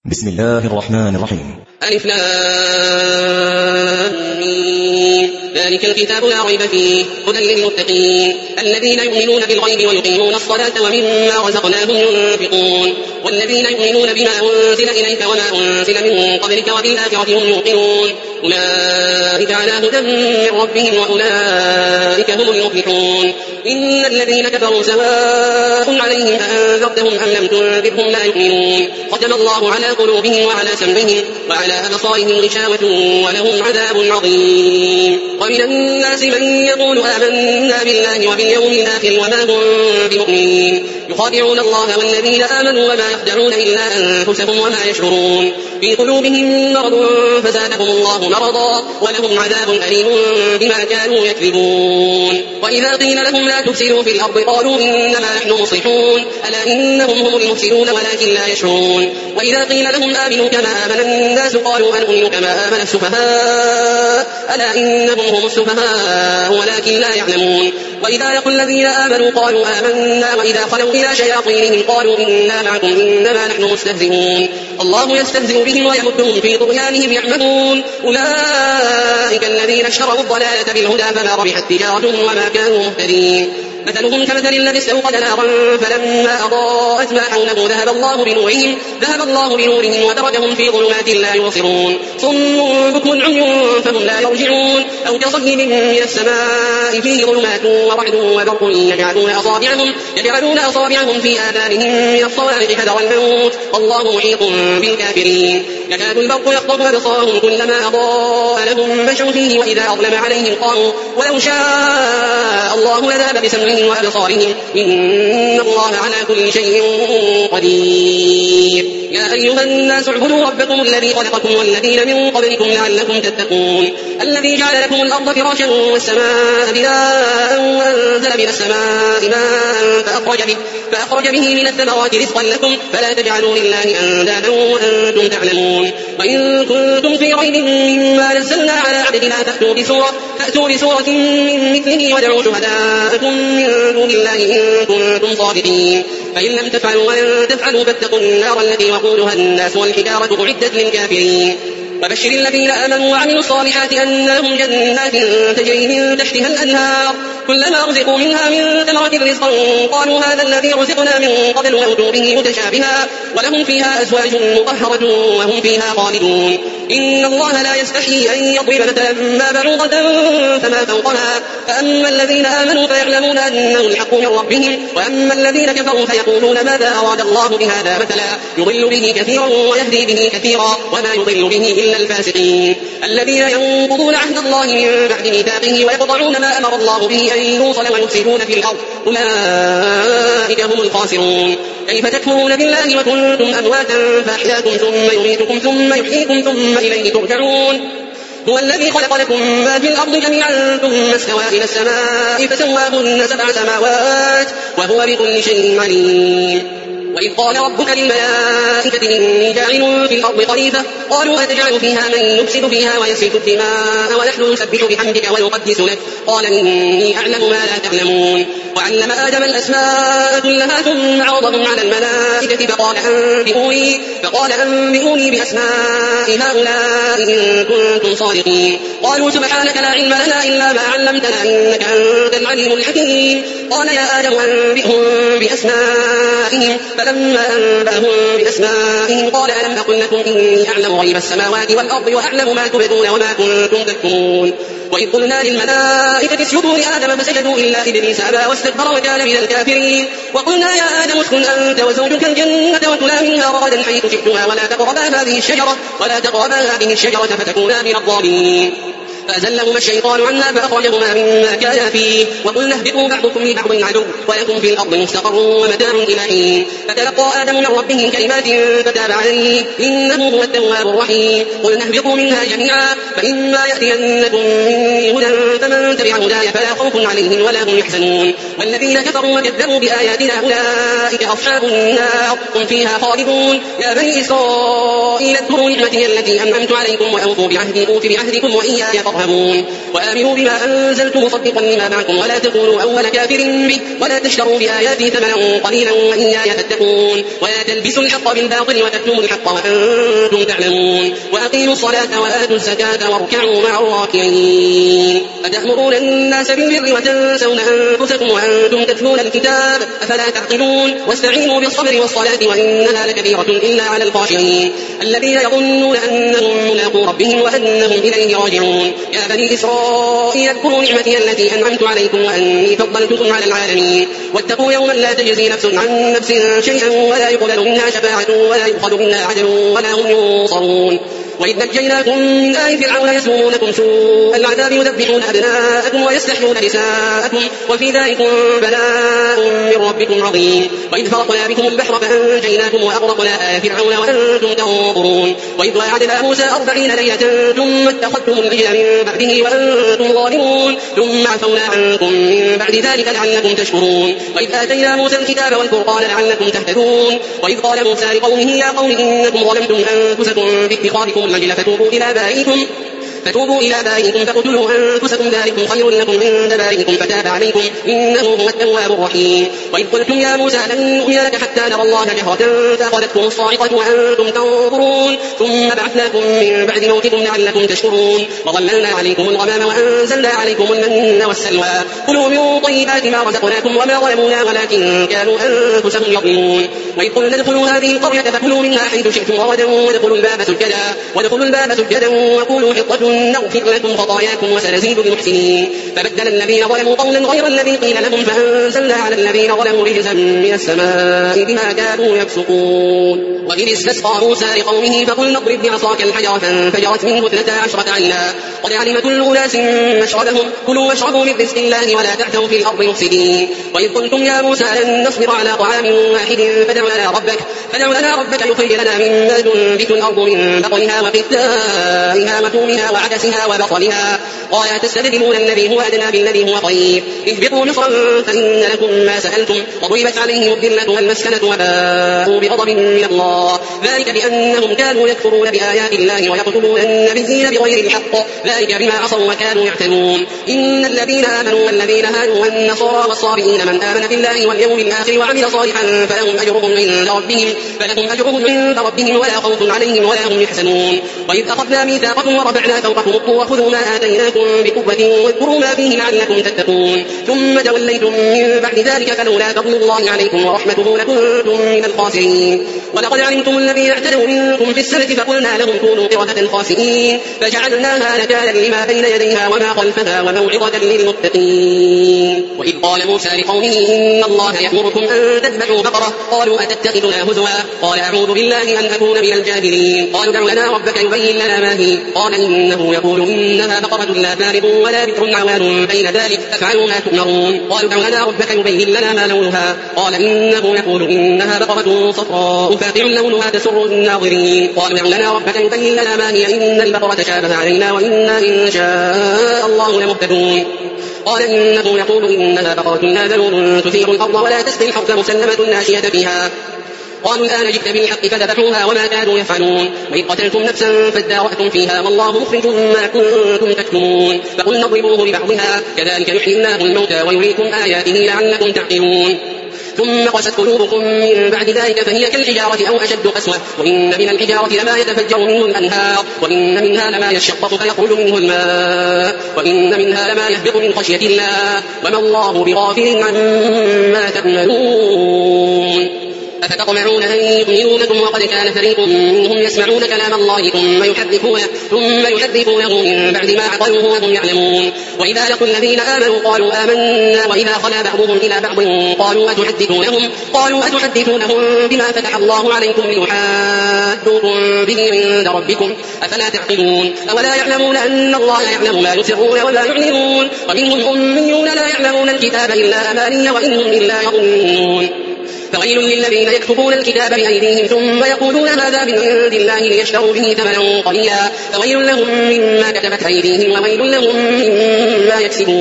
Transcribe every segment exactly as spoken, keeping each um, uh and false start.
بسم الله الرحمن الرحيم. ألف لام ميم. ذلك الكتاب لا ريب فيه هدى للمتقين الذين يؤمنون بالغيب ويقيمون الصلاة ومما رزقناهم ينفقون والذين يؤمنون بما أنزل إليك وما أنزل من قبلك وبالآخرة هم يوقنون أولئك على هدى من ربهم وأولئك هم المفلحون. إن الذين كفروا سواء عليهم أنذرتهم أم لم تنذرهم لا يؤمنون ختم الله على قلوبهم وعلى سمعهم وعلى أبصارهم غشاوة ولهم عذاب عظيم. ومن الناس من يقول آمنا بالله وباليوم الآخر وما هم بمؤمنين يخادعون الله والذين آمنوا وما يخدعون إلا أنفسهم وما يشعرون في قلوبهم مرض فزادهم الله مرضا ولهم عذاب أليم بما كانوا يكذبون. وإذا قيل لهم لا تفسدوا في الأرض قالوا إنما نحن مصلحون ألا إنهم هم المفسدون ولكن لا يشعرون. وإذا قيل لهم آمنوا كما آمن الناس قالوا أنؤمن كما آمن السفهاء ألا إنهم هم السفهاء ولكن لا يعلمون. وإذا لقوا الذين آمنوا قالوا آمنا وإذا خلوا إلى شياطينهم قالوا إنا معكم إنما نحن مستهزئون الله يستهزئ بهم ويمدهم في طغيانهم يعمهون. أولئك الذين اشتروا الضلالة بالهدى فما ربحت تجارتهم وما كانوا مهتدين. مثلهم كمثل الذي استوقد نارا فلما أضاءت ما حوله ذهب الله بنورهم ذهب الله بنورهم وتركهم في ظلمات لا يبصرون صم بكم عمي فهم لا يرجعون. أو كصيب من السماء فيه ظلمات ورعد وبرق يجعلون أصابعهم يجعلون أصابعهم في آذانهم من الصواعق حذر الموت والله محيط بالكافرين. يكاد البرق يخطف أبصارهم كلما أضاء لهم مشوا فيه وإذا أظلم عليهم قالوا ولو شاء الله لذهب بسمعهم وأبصارهم إن الله على كل شيء قدير. يا أيها الناس اعبدوا ربكم الذي خلقكم والذين من قبلكم لعلكم تتقون الذي جعل لكم الأرض فراشا والسماء بناء وأنزل من السماء ماء فأخرج به, فأخرج به من الثمرات رزقا لكم فلا تجعلوا لله أندادا وأنتم تعلمون. وإن كنتم في ريب مما نزلنا على عبدنا فأتوا بسورة, فأتوا بسورة من مثله ودعوا شهداءكم من دون الله إن كنتم صادقين فإن لم تفعلوا ولن تفعلوا فاتقوا النار التي وقودها الناس والحجارة أعدت للكافرين. وبشر الذين آمنوا وعملوا الصالحات أن لهم جنات تجري من تحتها الأنهار كلما رزقوا منها من ثمرة رزقا قالوا هذا الذي رزقنا من قبل وأتوا به متشابها ولهم فيها أزواج مطهرة وهم فيها خالدون. إن الله لا يستحيي أن يضرب مثلا ما بعوضة فما فوقها فأما الذين آمنوا فيعلمون أنه الحق من ربهم وأما الذين كفروا فيقولون ماذا أراد الله بهذا مثلا يضل به كثيرا ويهدي به كثيرا وما يضل به إلا الفاسقين الذين ينقضون عهد الله من بعد ميثاقه ويقطعون ما أمر الله به أن يوصل ويفسدون في الأرض أولئك هم الخاسرون. كيف تكفرون بالله وكنتم أمواتا فأحياكم ثم يميتكم ثم يحييكم ثم إليه ترجعون. هو الذي خلق لكم ما في الأرض جميعا ثم استوى إلى السماء فسواهن سبع سماوات وهو بكل شيء عليم. وإذ قال ربك للملائكة إني جاعل في الأرض خليفة قالوا أتجعل فيها من يفسد فيها ويسفك الدماء ونحن نسبح بحمدك ونقدس لك قال إني أعلم ما لا تعلمون. وعلم آدم الأسماء كلها ثم عرضهم على الملائكة فقال أنبئوني, فقال أنبئوني بأسماء هؤلاء إن كنتم صادقين قالوا سبحانك لا علم لنا إلا ما علمتنا إنك أنت العليم الحكيم. قال يا آدم أنبئهم بأسمائهم فلما أنبأهم بأسمائهم قال ألم أقل لكم إني أعلم غيب السماوات والأرض وأعلم ما تبدون وما كنتم تكتمون. وإذ قلنا للملائكة اسجدوا لآدم فسجدوا إلا إبليس أبى واستكبر وكان من الكافرين. وقلنا يا آدم اسكن أنت وزوجك الجنة وكلا منها رغدا حيث شئتما ولا تقربا هذه الشجرة ولا تقربا هذه الشجرة فتكونا من الظالمين. فأزلهما الشيطان عنها فأخرجهما مما كانا فيه وقلنا اهبطوا بعضكم لبعض عدو ولكم في الأرض مستقر ومتاع إلى حين. فتلقى آدم من ربه كلمات فتاب عليه إنه هو التواب الرحيم. قلنا اهبطوا منها جميعا فإما يأتينكم مني هدى فمن تبع هداي فلا خوف عليهم ولا هم يحزنون. والذين كفروا وكذبوا بآياتنا أولئك أصحاب النار هم فيها خالدون. يا بني إسرائيل اذكروا نعمتي التي أنعمت عليكم وأوفوا بعهدي أوف بعهدكم وإياي ترهبون وآمنوا بما أنزلت مصدقا لما معكم ولا تكونوا أول كافر به ولا تشتروا بآياتي ثمنا قليلا وإياي فاتقون ولا تلبسوا الحق بالباطل وتكتموا الحق وأنتم تعلمون وأقيموا الصلاة وآتوا الزكاة واركعوا مع الراكعين أتأمرون الناس بالبر وتنسون أنفسكم وأنتم تتلون الكتاب أفلا تعقلون واستعينوا بالصبر والصلاة وإنها لكبيرة إلا على الخاشعين الذين يظنون أنهم ملاقو ربهم وأنهم إليه راجعون يا بني إسرائيل اذكروا نعمتي التي أنعمت عليكم وأني فضلتكم على العالمين واتقوا يوما لا تجزي نفس عن نفس شيئا ولا يقبل منها شفاعة ولا يؤخذ منها عدل ولا هم ينصرون وإذ نجيناكم من آل فرعون يسومونكم سوء العذاب يذبحون أبناءكم ويستحيون نساءكم وفي ذلكم بلاء من ربكم عظيم وإذ فرقنا بكم البحر فأنجيناكم وأغرقنا آل فرعون وأنتم تنظرون وإذ واعدنا موسى أربعين ليلة ثم اتخذتم العجل من بعده وأنتم ظالمون ثم عفونا عنكم من بعد ذلك لعلكم تشكرون وإذ آتينا موسى الكتاب والفرقان لعلكم تهتدون وإذ قال موسى لقومه يا قوم إنكم ظلمتم أنفسكم باتخاذكم العجل فتوبوا إلى بارئكم فتوبوا إلى بارئكم فاقتلوا أنفسكم ذلكم خير لكم عند بارئكم فتاب عليكم إنه هو التواب الرحيم وإذ قلتم يا موسى لن نؤمن لك حتى نرى الله جهرة فأخذتكم الصاعقة وأنتم تنظرون ثم بعثناكم من بعد موتكم لعلكم تشكرون وظللنا عليكم الغمام وأنزلنا عليكم المن والسلوى كلوا من طيبات ما رزقناكم وما ظلمونا ولكن كانوا أنفسهم يظلمون وإذ قلنا ادخلوا هذه القرية فكلوا منها حيث شئتم رغدا وادخلوا الباب سجدا وادخلوا الباب سجدا وقولوا حطة نغفر لكم خطاياكم وسنزيد المحسنين فبدل الذين ظلموا قولا غير الذي قيل لهم فأنزلنا على الذين ظلموا رجزا من السماء بما كانوا يفسقون وإذ استسقى موسى لقومه فقلنا اضرب بعصاك الحجر فانفجرت منه اثنتا عشرة عينا قد علم كل أناس مشربهم كلوا واشربوا من رزق الله ولا تعثوا في الأرض مفسدين وإذ قلتم يا موسى لن نصبر على طعام واحد فادع لنا ربك فادع لنا ربك يخرج لنا مما تنبت الأرض من بقلها وقثائها وثومها وعدسها وبصلها قال تستبدلون الذي هو أدنى بالذي هو خير اهبطوا مصرا فإن لكم ما سألتم وضربت عليهم الذلة والمسكنة وباءوا بغضب من الله ذلك بأنهم كانوا يكفرون بآيات الله ويقتلون النبيين بغير الحق ذلك بما عصوا وكانوا يعتدون إن الذين آمنوا والذين هادوا والنصارى والصابئين من آمن بالله واليوم الآخر وعمل صالحا فلهم أجرهم عند ربهم فلهم أجرهم عند ربهم ولا خوف عليهم ولا هم يحزنون وإذ أخذنا ميثاقكم ورفعنا فوقكم الطور خذوا ما آتيناكم بقوة واذكروا ما فيه لعلكم تتقون ثم توليتم من بعد ذلك فلولا فضل الله عليكم ورحمته لكنتم من الخاسرين ولقد علمتم الذين اعتدوا منكم في السبت فقلنا لهم كونوا قردة خاسئين فجعلناها نكالا لما بين يديها وما خلفها وموعظة للمتقين وإذ قال موسى لقومه إن الله يأمركم أن تذبحوا بقرة قالوا أتتخذنا هزوا قال أعوذ بالله أن أكون من الجاهلين قالوا دع لنا ربك يبين لنا ما هي قال إنه يقول إنها بقرة لا فارض ولا بكر عوان بين ذلك فافعلوا ما تؤمرون قالوا دع لنا ربك يبين لنا ما لونها قال إنه يقول إنها بقرة صفراء فاقع لونها تسر الناظرين قالوا دع لنا ربك يبين لنا ما هي إن البقرة تشابه علينا وإنا إن شاء الله لمهتدون قال إنه يقول إنها بقرة لا ذلول تثير الأرض ولا تسقي الحرث مسلمة لا شية فيها قالوا الآن جئت بالحق فذبحوها وما كانوا يفعلون وإذ قتلتم نفسا فادارأتم فيها والله مخرج ما كنتم تكتمون فقلنا اضربوه ببعضها كذلك يحيي الله الموتى ويريكم آياته لعلكم تعقلون ثم قست قلوبكم من بعد ذلك فهي كالحجارة أو أشد قسوة وإن من الحجارة لما يتفجر منه الأنهار وإن منها لما يشقق فيخرج منه الماء وإن منها لما يهبط من خشية الله وما الله بغافل عما تعملون أفتطمعون أن يؤمنوا لكم وقد كان فريق منهم يسمعون كلام الله ثم يحرفونه ثم يحرفونه من بعد ما عقلوه وهم يعلمون وإذا لقوا الذين آمنوا قالوا آمنا وإذا خلا بعضهم إلى بعض قالوا أتحدثونهم قالوا أتحدثونهم بما فتح الله عليكم ليحاجوكم به عند ربكم أفلا تعقلون أولا يعلمون أن الله يعلم ما يسرون وما يعلنون ومنهم أميون لا يعلمون الكتاب إلا أماني وإنهم إلا يظنون فويل للذين يكتبون الكتاب بأيديهم ثم يقولون هذا من عند الله ليشتروا به ثمنا قليلا فويل لهم مما كتبت أيديهم وويل لهم مما يكسبون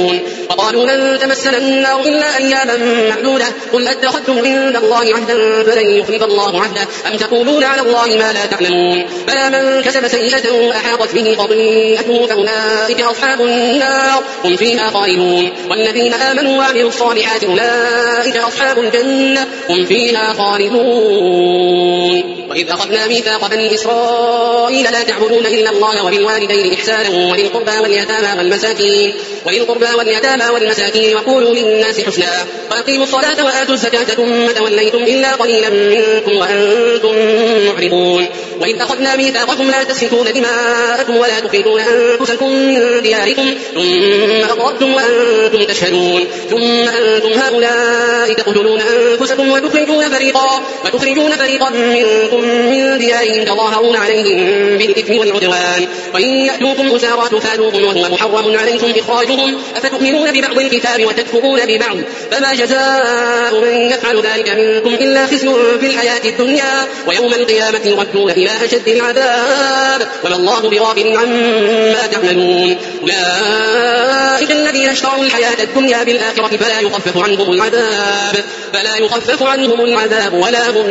وقالوا لن تمسنا النار إلا أياما معدودة قل أتخذتم عند الله عهدا فلن يخلف الله عهده أم تقولون على الله ما لا تعلمون بلى من كسب سيئة وأحاطت به خطيئته فأولئك أصحاب النار هم فيها خالدون والذين آمنوا وعملوا الصالحات أولئك أصحاب الجنة هم فيها خالدون وإذ أخذنا ميثاق بني إسرائيل لا تعبدون إلا الله وبالوالدين إحسانا وذي القربى واليتامى والمساكين وذي القربى واليتامى والمساكين وقولوا للناس حسنا وأقيموا الصلاة وآتوا الزكاة ثم توليتم إلا قليلا منكم وأنتم معرضون وإذ أخذنا ميثاقكم لا تسفكون دماءكم ولا تخرجون أنفسكم من دياركم ثم أقررتم وأنتم تشهدون ثم أنتم هؤلاء تقتلون أنفسكم وتخرجون فريقا وتخرجون فريقا منكم من ديارهم تظاهرون عليهم بالإثم والعدوان وإن يأتوكم أسارى تفادوهم وهو محرم عليكم إخراجهم أفتؤمنون ببعض الكتاب وتكفرون ببعض فما جزاء من يفعل ذلك منكم إلا خزي في الحياة الدنيا ويوم القيامة يردون إلى أشد العذاب وما الله بغافل عما تعملون أولئك الذين اشتروا الحياة الدنيا بالآخرة فلا يخفف عنهم العذاب فلا يخفف عنهم العذاب ولا هم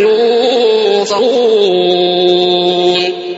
ينصرون.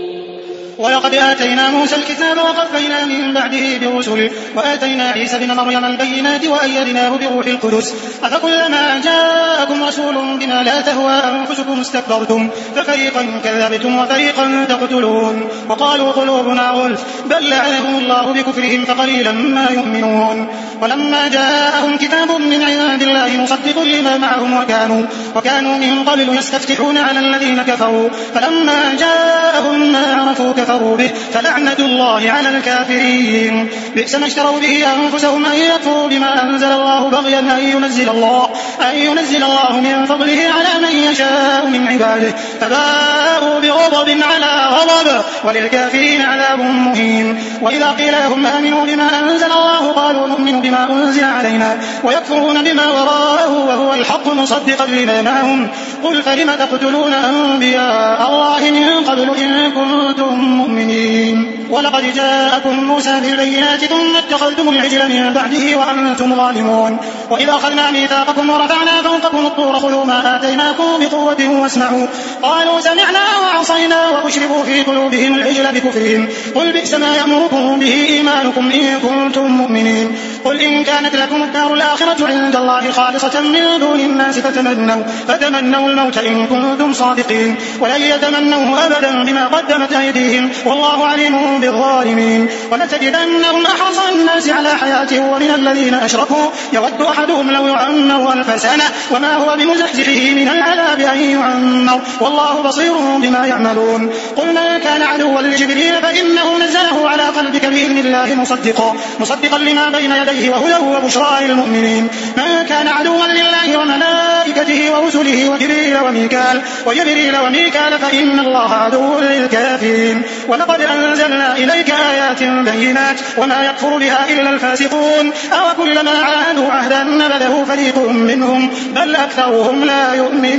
ولقد آتينا موسى الكتاب وقفينا من بعده برسل وآتينا عيسى بن مريم البينات وأيدناه بروح القدس أفكلما جاءكم رسول بما لا تهوى أنفسكم استكبرتم ففريقا كذبتم وفريقا تقتلون وقالوا قلوبنا غلف بل لعنهم الله بكفرهم فقليلا ما يؤمنون ولما جاءهم كتاب من عند الله مصدق لما معهم وكانوا, وكانوا من قبل يستفتحون على الذين كفروا فلما جاءهم ما عرفوا كفروا به فلعنة الله على الكافرين بئس ما اشتروا به أنفسهم أن يكفروا بما أنزل الله بغيا أن ينزل الله, أن ينزل الله من فضله على من يشاء من عباده فباءوا بغضب على غضب وللكافرين عذاب مهين وإذا قيل لهم آمنوا بما أنزل الله قالوا نؤمن بما أنزل علينا ويكفرون بما وراءه وهو الحق مصدقا لما معهم قل فلم تقتلون أنبياء الله من قبل إن كنتم مؤمنين ولقد جاءكم موسى بالبينات ثم اتخذتم العجل من بعده وأنتم ظالمون وإذا أخذنا ميثاقكم ورفعنا فوقكم الطور خذوا ما آتيناكم بقوة واسمعوا قالوا سمعنا وعصينا وأشربوا في قلوبهم العجل بكفرهم قل بئس ما يأمركم به إيمانكم إن كنتم مؤمنين قل إن كانت لكم الدار الآخرة عند الله خالصة من دون الناس فتمنوا, فتمنوا الموت إن كنتم صادقين ولن يتمنوه أبدا بما قدمت أيديهم والله عليم بالظالمين ولتجدنهم أحرص الناس على حياته ومن الذين أشركوا يود أحدهم لو يعمر ألف سنة وما هو بمزحزحه من العذاب أن يعمر والله بصير بما يعملون قل من كان عدوا لجبريل فإنه نزله على قلبك بإذن الله مصدقا, مصدقا لما بين يديه وهدى وبشرى للمؤمنين من كان عدوا لله وملائكته ورسله وجبريل وميكال, وجبريل وميكال فإن الله عدو للكافرين ولقد أنزلنا إليك آيات بينات وما يكفر بها إلا الفاسقون أو كلما عاهدوا عهدا نبذه فريق منهم بل أكثرهم لا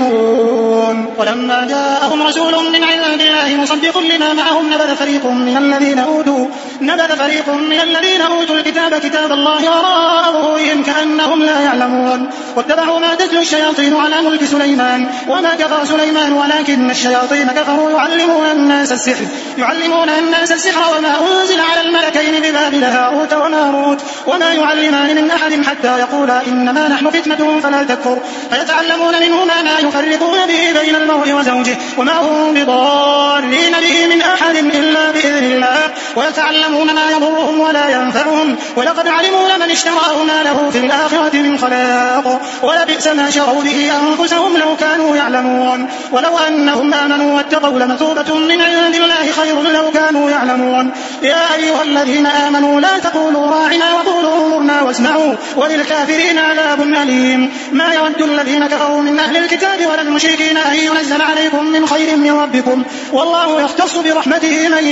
يؤمنون ولما جاءهم رسول من عند الله مصدق لما معهم نبذ فريق من الذين أوتوا نبذ فريق من الذين أوتوا الكتاب كتاب الله وراء ظهورهم كأنهم لا يعلمون واتبعوا ما تتلو الشياطين على ملك سليمان وما كفر سليمان ولكن الشياطين كفروا يعلمون الناس السحر يعلمون الناس السحر وما أنزل على الملكين ببابل هاروت وماروت وما يعلمان من أحد حتى يقولا إنما نحن فتنة فلا تكفر فيتعلمون منهما ما يفرقون به بين المرء وزوجه وما هم بضارين به من أحد إلا بإذن الله ويتعلمون ما يضرهم ولا ينفعهم ولقد علموا لمن اشتراه ما له في الآخرة من خلاق ولبئس ما شروا به أنفسهم لو كانوا يعلمون ولو أنهم آمنوا واتقوا لمثوبة من عند الله خير لو كانوا يعلمون يا أيها الذين آمنوا لا تقولوا راعنا وقولوا انظرنا واسمعوا وللكافرين عذاب أليم ما يود الذين كفروا من أهل الكتاب ولا المشركين أن ينزل عليكم من خير من ربكم والله يختص برحمته من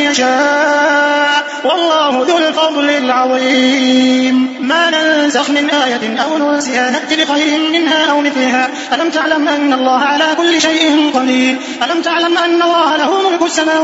يشاء والله ذو الفضل العظيم ما ننسخ من آية أو ننسها نأتي بخير منها أو مثلها ألم تعلم أن الله على كل شيء قدير ألم تعلم أن الله له ملك السماوات والأرض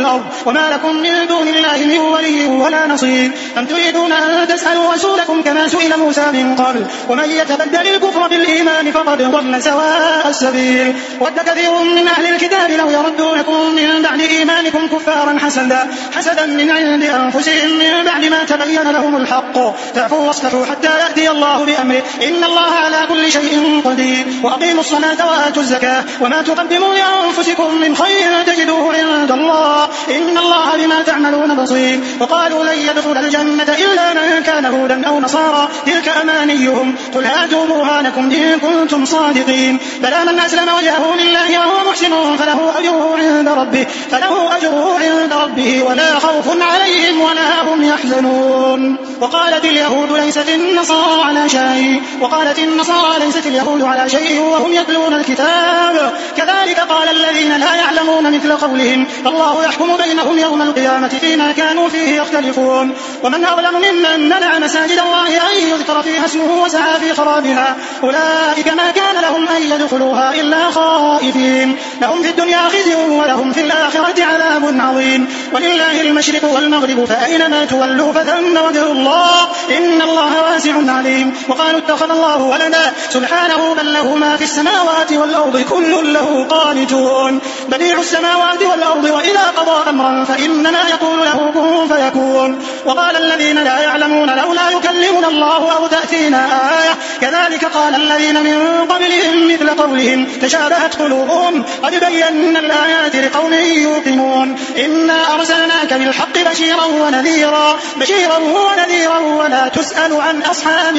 والأرض وما لكم من دون الله من ولي ولا نصير أم تريدون أن تسألوا رسولكم كما سئل موسى من قبل ومن يتبدل الكفر بالإيمان فقد ضل سواء السبيل ود كثير من أهل الكتاب لو يردونكم من بعد إيمانكم كفارا حسدا حسدا من عند أنفسهم من بعد ما تبين لهم الحق فاعفوا واصفحوا حتى يأتي الله بأمره إن الله على كل شيء قدير وأقيموا الصلاة وآتوا الزكاة وما تقدموا لأنفسكم من خير تجدوه عند الله إن الله بما تعملون بصير وقالوا لن يدخل الجنة إلا من كان هودا أو نصارى تلك أمانيهم قل هاتوا برهانكم إن كنتم صادقين بلى من أسلم وجهه لله وهو محسن فله أجره عند ربه فله أجره عند ربه ولا خوف عليهم ولا هم يحزنون وقالت اليهود ليست النصارى على شيء وقالت النصارى ليست اليهود على شيء وهم يتلون الكتاب كذلك قال الذين لا يعلمون مثل قولهم الله يحكم بينهم يوم القيامة فيما كانوا فيه يختلفون ومن أظلم ممن منع مساجد الله أن يذكر فيها اسمه وسعى في خرابها أولئك ما كان لهم أن يدخلوها إلا خائفين لهم في الدنيا خزي ولهم في الآخرة عذاب عظيم ولله المشرق والمغرب فأينما تولوا فثم وجه الله إن الله واسع عليم وقالوا اتخذ الله ولدا سبحانه بل له ما في السماوات والأرض كل له قانتون بديع السماوات والأرض وإذا قضى أمرا فإنما يقول له كن فيكون وقال الذين لا يعلمون لولا يكلمنا الله أو تأتينا آية كذلك قال الذين من قبلهم مثل قولهم تشابهت قلوبهم قد بينا الآيات لقوم يوقنون إنا أرسلناك بالحق بشيرا ونذيرا بشيرا ونذيرا ولا تسأل عن أصحاب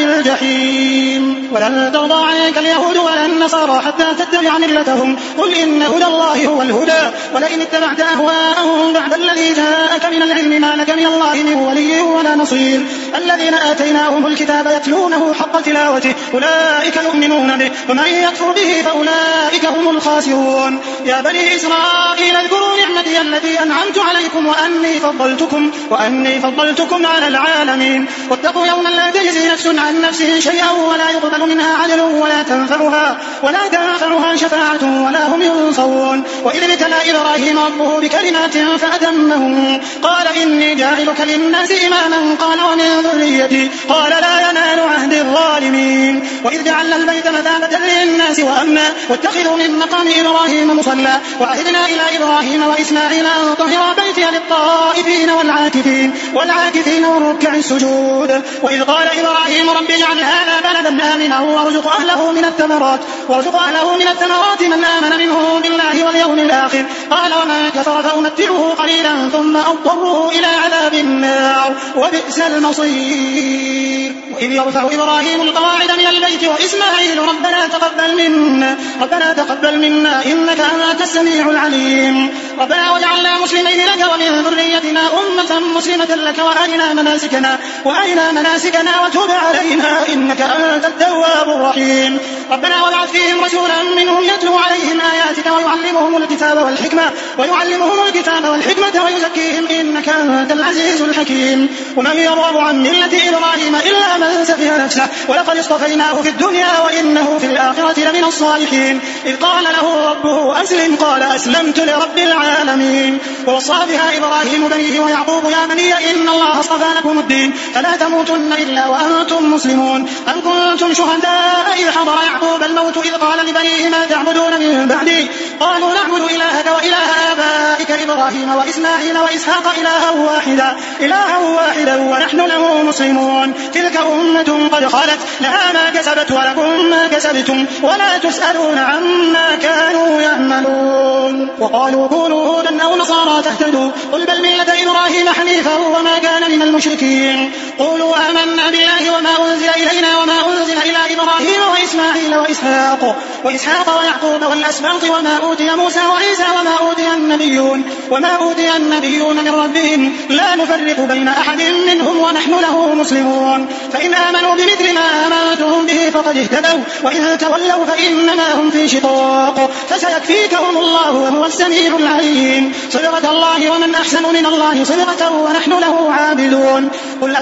الجحيم ولن ترضى عنك اليهود ولا النصارى حتى تتبع ملتهم قل إن هدى الله هو الهدى ولئن اتبعت أهواءهم بعد الذي جاءك من العلم ما لك من الله من ولي ولا نصير الذين آتيناهم الكتاب يتلونه حق تلاوته أولئك يؤمنون به ومن يكفر به فأولئك هم الخاسرون يا بني إسرائيل اذكروا نعمتي التي أنعمت عليكم وأني فضلتكم وأني فضلتكم على العالمين واتقوا يوما لا تجزي نفس عن نفس شيئا ولا يقبل منها عدل ولا تنفعها ولا تنفعها شفاعة ولا هم ينصرون وإذ ابتلى إبراهيم ربه بكلمات فأتمهن قال إني جاعلك للناس إماما قال ومن ذريتي قال لا ينال عهد الظالمين وإذ جعلنا البيت مثابة للناس وأمنا واتخذوا من مقام إبراهيم مصلى وعهدنا إلى إبراهيم وإسماعيل أن طهر بيتي للطائفين والعاكفين والعاكفين والركع السجود وإذ قال إبراهيم رب اجعل هذا بلدا آمنا وارزق أهله من الثمرات وارزق أهله من الثمرات من آمن منهم بالله واليوم الآخر قال ومن كفر فأمتعه قليلا ثم أضطره إلى عذاب النار وبئس المصير وإذ يرفع إبراهيم القواعد من البيت وإسماعيل ربنا تقبل منا ربنا تقبل منا إنك أنت السميع العليم ربنا وجعلنا مسلمين لك ومن ذريتنا أمة مسلمة لك وأرنا مناسكنا وأرنا مناسكنا وتب علينا إنك أنت التواب الرحيم ربنا وابعث فيهم رسولا منهم يتلو عليهم آياتك ويعلمهم الكتاب والحكمة ويعلمهم الكتاب والحكمة ويزكيهم إنك أنت العزيز الحكيم ومن يرغب عن ملة إبراهيم إلا من سفه نفسه ولقد اصطفيناه في الدنيا وإنه في الآخرة لمن الصالحين إذ قال له ربه أسلم قال أسلمت لرب العالمين ووصى بها إبراهيم بنيه ويعقوب يا بني إن الله اصطفى لكم الدين فلا تموتن إلا وأنتم مسلمون أم كنتم شهداء إذ حضر يعقوب الموت إذ قال لبنيه ما تعبدون من بعدي قالوا نعبد إلهك وإله آبائك إبراهيم وإسماعيل وإسحاق إلها واحدا إلها واحدا ونحن له مسلمون تلك أمة قد خلت لها ما كسبت ولكم ما كسبتم ولا تسألون عما كانوا يعملون وقالوا كونوا هودا أو نصارى تهتدوا قل بل ملة إبراهيم حنيفا وما كان من المشركين قولوا آمنا بالله وما أنزل إلينا وما أنزل إلى إبراهيم وإسماعيل وإسحاق وإسحاق ويعقوب والأسباط وما أوتي موسى وعيسى وما أوتي النبيون وما أوتي النبيون من ربهم لا نفرق بين أحد منهم ونحن له مسلمون فإن آمنوا بمثل ما آمنتم به فقد اهتدوا وإن تولوا فإنما هم في شقاق فسيكفيكهم الله وهو السميع العليم صبغة الله ومن أحسن من الله صبغة ونحن له عابدون قل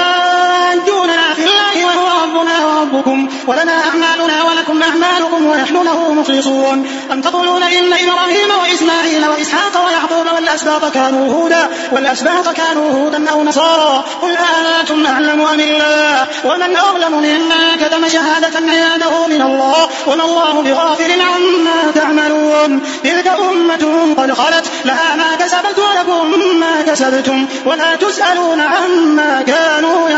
أتحاجوننا في الله وهو ربنا وربكم ولنا أعمالنا ولكم أعمالكم ونحن له مخلصون أم تقولون إن إبراهيم وإسماعيل وإسحاق ويعقوب والأسباط كانوا هودا والأسباط كانوا هودا أو نصارى قل أنتم أعلم أم الله ومن أظلم ممن كتم شهادة عنده من الله وما الله بغافل عما تعملون تلك أمة قد خلت لها ما كسبت ولكم ما كسبتم ولا تسألون عما كانوا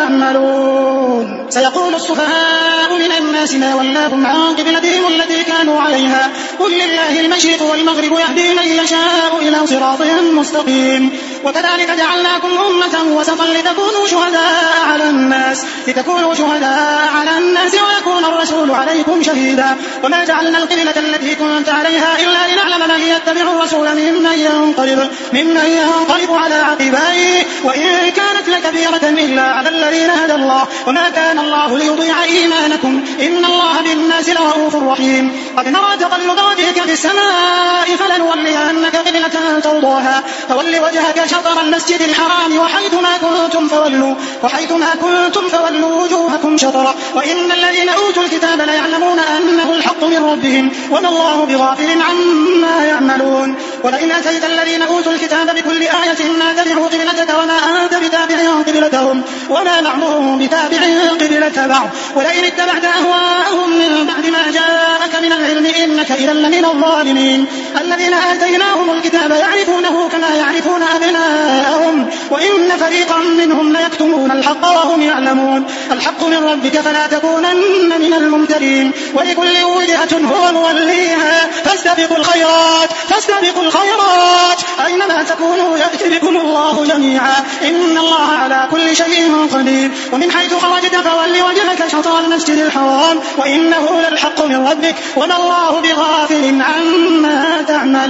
يعملون سيقول السفهاء من الناس ما ولاهم عن قبلتهم التي كانوا عليها قل لله المشرق والمغرب يهدي من يشاء إلى صراط مستقيم وكذلك جعلناكم أمة وسطا لتكونوا شهداء على الناس لتكونوا شهداء على الناس ويكون الرسول عليكم شهيدا وما جعلنا القبلة التي كنت عليها إلا لنعلم من يتبع الرسول ممن ينقلب ممن ينقلب على عقبيه وإن كانت لكبيرة إلا على الذين هدى الله وما كان الله ليضيع إيمانكم إن الله بالناس لرؤوف رحيم قد نرى تقلب وجهك في السماء فلنولينك قبلة ترضاها فول وجهك شطر المسجد الحرام وحيث ما كنتم فولوا وحيث ما كنتم فولوا وجوهكم شطرا وإن الذين أوتوا الكتاب ليعلمون أنه الحق من ربهم وما الله بغافل عما يعملون ولئن أتيت الذين أوتوا الكتاب بكل آية ما تبعوا قبلتك وما أنت بتابع قبلتهم وما بعضهم بتابع قبلة بعض ولئن اتبعت أهواءهم من بعد ما جاءك من العلم إنك إذا لمن الظالمين الذين آتيناهم الكتاب يعرفونه كما يعرفون أبناءهم وإن فريقا منهم ليكتمون الحق وهم يعلمون الحق من ربك فلا تكونن من الممترين ولكل وجهة هو موليها فاستبقوا الخيرات فاستبقوا الخيرات أينما تكونوا يأتي بكم الله جميعا إن الله على كل شيء قدير ومن حيث خرجت فول وجهك شطر المسجد الحرام وإنه للحق من ربك وما الله بغافل عما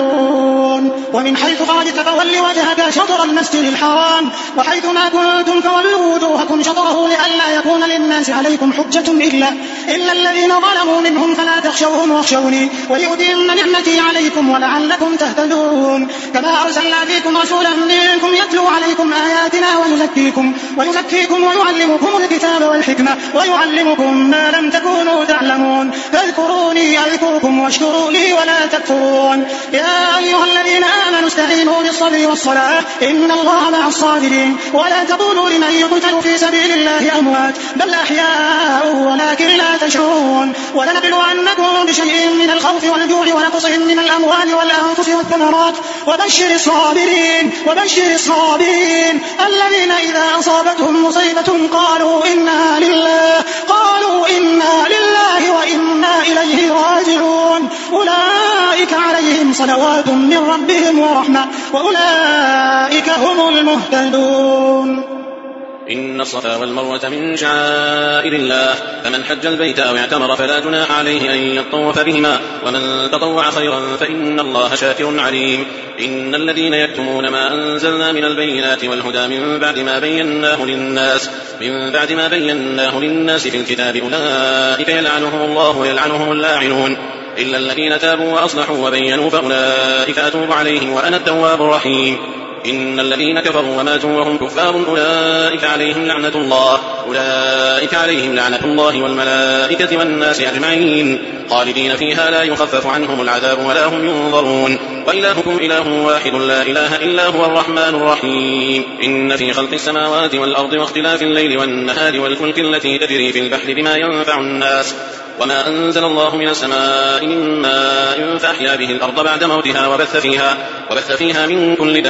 تعملون ومن حيث خرجت فول وجهك شطر المسجد الحرام وحيث ما كنتم فولوا وجوهكم شطره لئلا يكون للناس عليكم حجة إلا, إلا الذين ظلموا منهم فلا تخشوهم واخشوني ولأتم نعمتي عليكم ولعلكم تهتدون كما أرسلنا فيكم رسولا منكم يتلو عليكم آياتنا ويزكيكم, ويزكيكم ويعلمكم الكتاب والحكمة ويعلمكم ما لم تكونوا تعلمون فاذكروني أذكركم واشكروا لي ولا تكفرون يا أيها الذين آمنوا استعينوا بالصبر والصلاة إن الله مع الصابرين ولا تقولوا لمن يقتل في سبيل الله أموات بل أحياء ولكن لا تشعرون ولنبلونكم بشيء من الخوف والجوع ونقص من الأموال والأنفس والثمرات وبشر الصابرين وبشر الصابرين الذين إذا أصابتهم مصيبة قالوا إنا لله قالوا إنا لله وإنا إليه راجعون أولئك عليهم صلوات من ربهم ورحمة وأولئك هم المهتدون إن الصفا والمروة من شعائر الله فمن حج البيت أو اعتمر فلا جناح عليه أن يطوف بهما ومن تطوع خيرا فإن الله شاكر عليم إن الذين يكتمون ما أنزلنا من البينات والهدى من بعد ما بيناه للناس من بعد ما بيناه للناس في الكتاب أولئك يلعنهم الله ويلعنهم اللاعنون إلا الذين تابوا وأصلحوا وبينوا فأولئك أتوب عليهم وأنا التواب الرحيم إن الذين كفروا وماتوا وهم كفار أولئك عليهم لعنة الله أولئك عليهم لعنة الله والملائكة والناس أجمعين خالدين فيها لا يخفف عنهم العذاب ولا هم ينظرون وإلهكم إله واحد لا إله إلا هو الرحمن الرحيم إن في خلق السماوات والأرض واختلاف الليل والنهار والفلك التي تجري في البحر بما ينفع الناس وما أنزل الله من السماء من ماء فأحيا به الأرض بعد موتها وبث فيها, وبث فيها من كل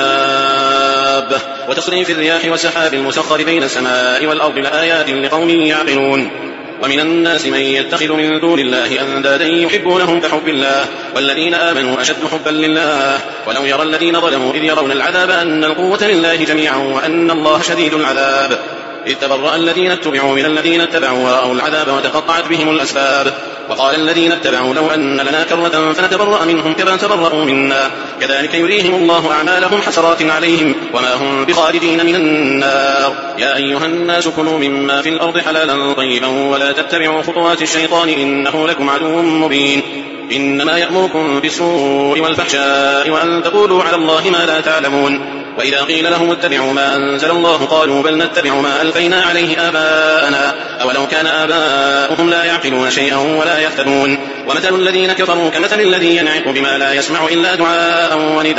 دابة وتصريف الرياح والسحاب المسخر بين السماء والأرض لآيات لقوم يعقلون ومن الناس من يتخذ من دون الله أندادا يحبونهم كحب الله والذين آمنوا أشد حبا لله ولو يرى الذين ظلموا إذ يرون العذاب أن القوة لله جميعا وأن الله شديد العذاب إذ تبرأ الذين اتبعوا من الذين اتبعوا ورأوا العذاب وتقطعت بهم الأسباب وقال الذين اتبعوا لو أن لنا كرة فنتبرأ منهم كما تبرأوا منا كذلك يريهم الله أعمالهم حسرات عليهم وما هم بخارجين من النار يا أيها الناس كلوا مما في الأرض حلالا طيبا ولا تتبعوا خطوات الشيطان إنه لكم عدو مبين إنما يأمركم بالسوء والفحشاء وأن تقولوا على الله ما لا تعلمون وإذا قيل لهم اتبعوا ما أنزل الله قالوا بل نتبع ما ألفينا عليه آباءنا أولو كان آباؤهم لا يعقلون شيئا ولا يهتدون ومثل الذين كفروا كمثل الذي ينعق بما لا يسمع إلا دعاء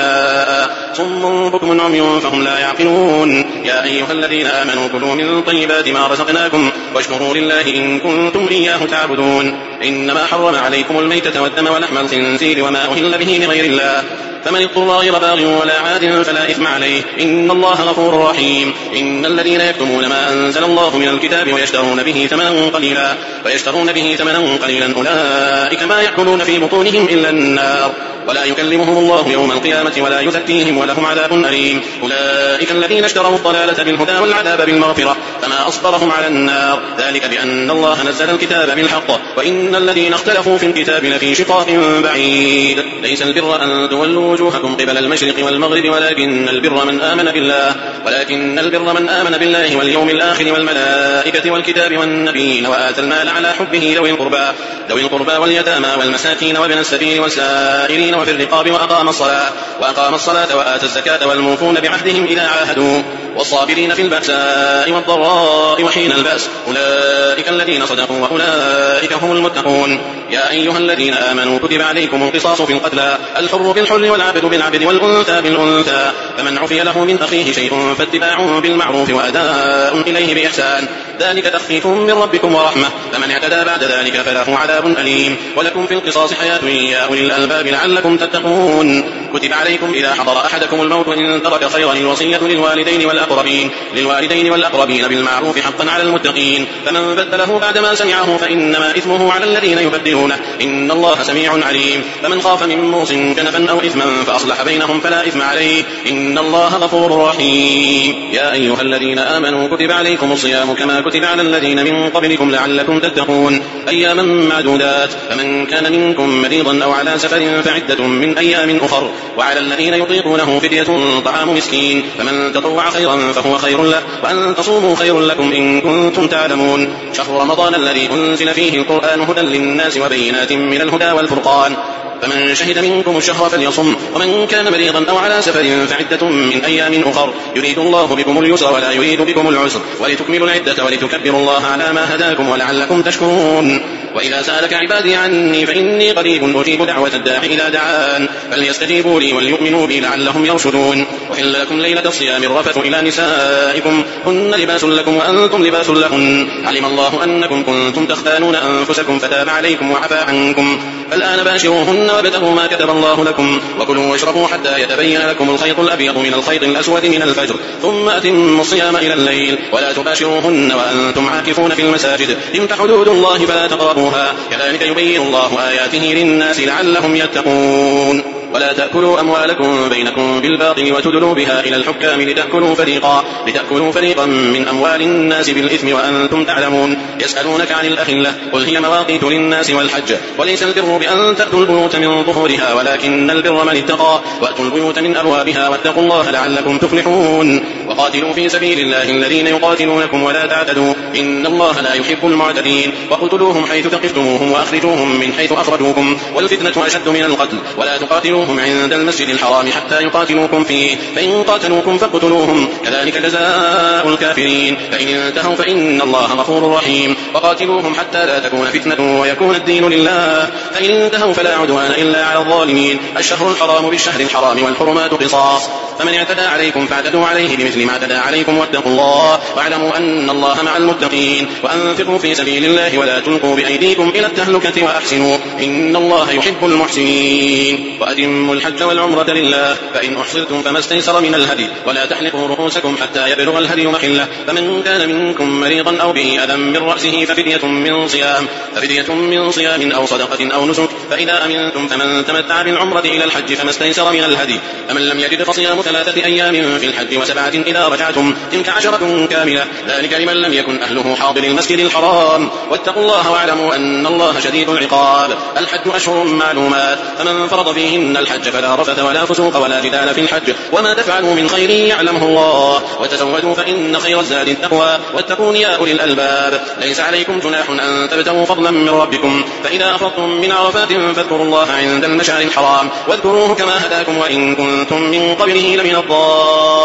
ونداء صم بكم عمي فهم لا يعقلون يا أيها الذين آمنوا كلوا من طيبات ما رزقناكم واشكروا لله إن كنتم إياه تعبدون إنما حرم عليكم الميتة والدم ولحم الخنزير وما أهل به لغير الله فمن اضطر غير باغ ولا عاد فلا إثم عليه إن الله غفور رحيم إن الذين يكتمون ما أنزل الله من الكتاب ويشترون به ثمنا قليلا ويشترون به ثمنا قليلا أولئك ما يأكلون في بطونهم إلا النار ولا يكلمهم الله يوم القيامة ولا يزكيهم ولهم عذاب أليم أولئك الذين اشتروا الضلالة بالهدى والعذاب بالمغفرة فما أصبرهم على النار ذلك بأن الله نزل الكتاب بالحق وإن الذين اختلفوا في الكتاب لفي شقاق بعيد ليس البر أن تولوا وجوهكم قبل المشرق والمغرب ولكن البر من آمن بالله ولكن البر من آمن بالله واليوم الآخر والملائكة والكتاب والنبيين وآتى المال على حبه ذوي القربى ذوي القربى واليتامى والمساكين وابن السبيل والسائلين وفي الرقاب وأقام الصلاة وأقام الصلاة وآتى الزكاة والموفون بعهدهم إذا عاهدوا والصابرين في البأساء والضراء وحين البأس أولئك الذين صدقوا وأولئك هم المتقون يا أيها الذين آمنوا كتب عليكم القصاص في القتلى الحر بالحر والعبد بالعبد والأنثى بالأنثى فمن عفي له من أخيه شيء فاتباع بالمعروف وأداء إليه بإحسان ذلك تخفيف من ربكم ورحمة فمن اعتدى بعد ذلك فله عذاب أليم ولكم في القصاص حياة يا أولي الألباب لعلكم تتقون كتب عليكم إذا حضر أحدكم الموت إن ترك خيرا الوصية للوالدين والأقربين للوالدين والأقربين بالمعروف حقا على المتقين فمن بدله بعدما سمعه فإنما إثمه على الذين يبدلونه إن الله سميع عليم فمن خاف من موص كنفا أو إثما فأصلح بينهم فلا إثم عليه إن الله غفور رحيم يا أيها الذين آمنوا كتب عليكم الصيام كما كتب على الذين من قبلكم لعلكم تتقون أياما معدودات فمن كان منكم مريضا أو على سفر فعدة من أيام أخر وعلى الذين يطيقونه فدية طعام مسكين فمن تطوع خيرا فهو خير له وأن تصوموا خير لكم إن كنتم تعلمون شهر رمضان الذي أنزل فيه القرآن هدى للناس وبينات من الهدى والفرقان فمن شهد منكم الشهر فليصم ومن كان مريضا أو على سفر فعدة من أيام أخر يريد الله بكم اليسر ولا يريد بكم العسر ولتكملوا العدة ولتكبروا الله على ما هداكم ولعلكم تشكرون وإذا سألك عبادي عني فإني قريب أجيب دعوة الداعي إذا دعان فليستجيبوا لي وليؤمنوا بي لعلهم يرشدون وحل لكم ليلة الصيام الرفث إلى نسائكم هن لباس لكم وأنتم لباس لهن علم الله أنكم كنتم تختانون أنفسكم فتاب عليكم وعفى عنكم فالآن باشروهن وابتغوا ما كتب الله لكم وكلوا واشربوا حتى يتبين لكم الخيط الأبيض من الخيط الأسود من الفجر ثم أتموا الصيام إلى الليل ولا تباشروهن وأنتم عاكفون في المساجد تلك حدود الله فلا تقربوها كذلك يبين الله آياته للناس لعلهم يتقون ولا تأكلوا أموالكم بينكم بالباطل وتدلوا بها إلى الحكام لتأكلوا فريقا, لتأكلوا فريقا من أموال الناس بالإثم وأنتم تعلمون يسألونك عن الأخلة قل هي مواقيت للناس والحج وليس البر بأن تأتوا البيوت من ظهورها ولكن البر من اتقى وأتوا البيوت من أبوابها واتقوا الله لعلكم تفلحون وقاتلوا في سبيل الله الذين يقاتلونكم ولا تعتدوا إن الله لا يحب المعتدين وقتلوهم حيث ثقفتموهم وأخرجوهم من حيث أخرجوكم والفتنة أشد من القتل ولا تقاتلوا هم عند المسجد الحرام حتى يقاتلوكم فيه فإن قاتلوكم فاقتلوهم كذلك جزاء الكافرين فإن انتهوا فإن الله غفور رحيم وقاتلوهم حتى لا تكون فتنة ويكون الدين لله فإن انتهوا فلا عدوان إلا على الظالمين الشهر الحرام بالشهر الحرام والحرمات قصاص فمن اعتدى عليكم فاعتدوا عليه بمثل ما اعتدى عليكم واتقوا الله واعلموا أن الله مع المتقين وأنفقوا في سبيل الله ولا تلقوا بأيديكم إلى التهلكة وأحسنوا إن الله يحب المحسنين وأتموا الحج والعمرة لله فإن أحصرتم فما استيسر من الهدي ولا تحلقوا رؤوسكم حتى يبلغ الهدي محله فمن كان منكم مريضا أو به أذى من رأسه ففدية من صيام ففدية من صيام أو صدقة أو نسك فإذا أمنتم فمن تمتع بالعمرة إلى الحج فما استيسر من الهدي فمن لم يجد فصيام ثلاثة أيام في الحج وسبعة إذا رجعتم تلك عشرة كاملة ذلك لمن لم يكن أهله حاضر المسجد الحرام واتقوا الله واعلموا أن الله شديد العقاب الحج أشهر معلومات فمن فرض فيهن الحج فلا رفث ولا فسوق ولا جدال في الحج وما تفعلوا من خير يعلمه الله وتزودوا فإن خير الزاد التقوى واتقون يا أولي الألباب ليس عليكم جناح أن تبتغوا فضلا من ربكم فإذا أفضتم من عرفات فاذكروا الله عند المشعر الحرام واذكروه كما هداكم وإن كنتم من قبله لمن الضالين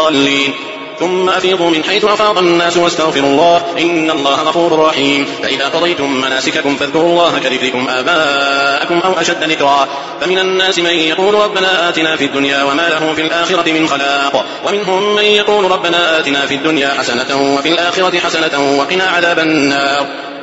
الضالين ثم أفيضوا من حيث أفاض الناس واستغفروا الله إن الله غفور رحيم فإذا قضيتم مناسككم فاذكروا الله كذكركم آباءكم أو أشد ذكرا فمن الناس من يقول ربنا آتنا في الدنيا وما له في الآخرة من خلاق ومنهم من يقول ربنا آتنا في الدنيا حسنة وفي الآخرة حسنة وقنا عذاب النار